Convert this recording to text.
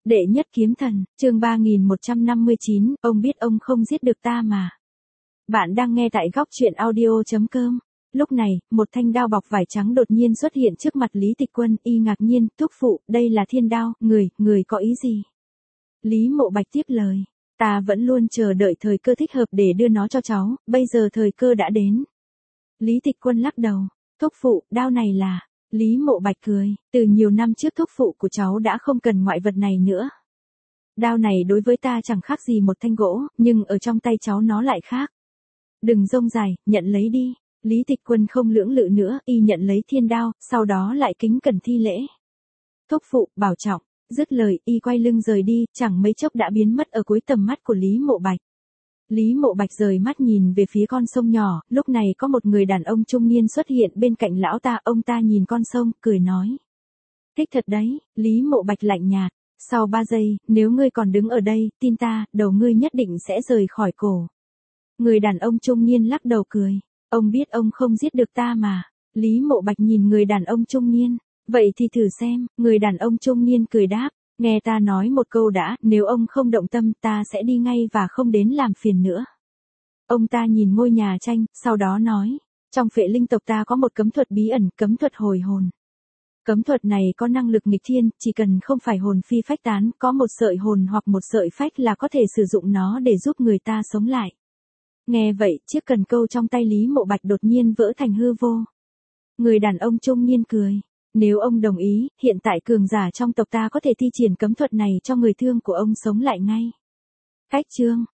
Đệ nhất kiếm thần, chương 3159, ông biết ông không giết được ta mà. Bạn đang nghe tại góc truyện audio.com. Lúc này, một thanh đao bọc vải trắng đột nhiên xuất hiện trước mặt Lý Tịch Quân, y ngạc nhiên, thúc phụ, đây là thiên đao, người có ý gì? Lý Mộ Bạch tiếp lời, ta vẫn luôn chờ đợi thời cơ thích hợp để đưa nó cho cháu, bây giờ thời cơ đã đến. Lý Tịch Quân lắc đầu, thúc phụ, đao này là... Lý Mộ Bạch cười, từ nhiều năm trước thúc phụ của cháu đã không cần ngoại vật này nữa. Đao này đối với ta chẳng khác gì một thanh gỗ, nhưng ở trong tay cháu nó lại khác. Đừng rông dài, nhận lấy đi. Lý Tịch Quân không lưỡng lự nữa, y nhận lấy thiên đao, sau đó lại kính cẩn thi lễ. Thúc phụ, bảo trọng, dứt lời, y quay lưng rời đi, chẳng mấy chốc đã biến mất ở cuối tầm mắt của Lý Mộ Bạch. Lý Mộ Bạch rời mắt nhìn về phía con sông nhỏ, lúc này có một người đàn ông trung niên xuất hiện bên cạnh lão ta, ông ta nhìn con sông, cười nói. Thích thật đấy, Lý Mộ Bạch lạnh nhạt, sau 3 giây, nếu ngươi còn đứng ở đây, tin ta, đầu ngươi nhất định sẽ rời khỏi cổ. Người đàn ông trung niên lắc đầu cười, ông biết ông không giết được ta mà. Lý Mộ Bạch nhìn người đàn ông trung niên, vậy thì thử xem, người đàn ông trung niên cười đáp. Nghe ta nói một câu đã, nếu ông không động tâm ta sẽ đi ngay và không đến làm phiền nữa. Ông ta nhìn ngôi nhà tranh, sau đó nói, trong phệ linh tộc ta có một cấm thuật bí ẩn, cấm thuật hồi hồn. Cấm thuật này có năng lực nghịch thiên, chỉ cần không phải hồn phi phách tán, có một sợi hồn hoặc một sợi phách là có thể sử dụng nó để giúp người ta sống lại. Nghe vậy, chiếc cần câu trong tay Lý Mộ Bạch đột nhiên vỡ thành hư vô. Người đàn ông trung niên cười. Nếu ông đồng ý, hiện tại cường giả trong tộc ta có thể thi triển cấm thuật này cho người thương của ông sống lại ngay. Khách chương,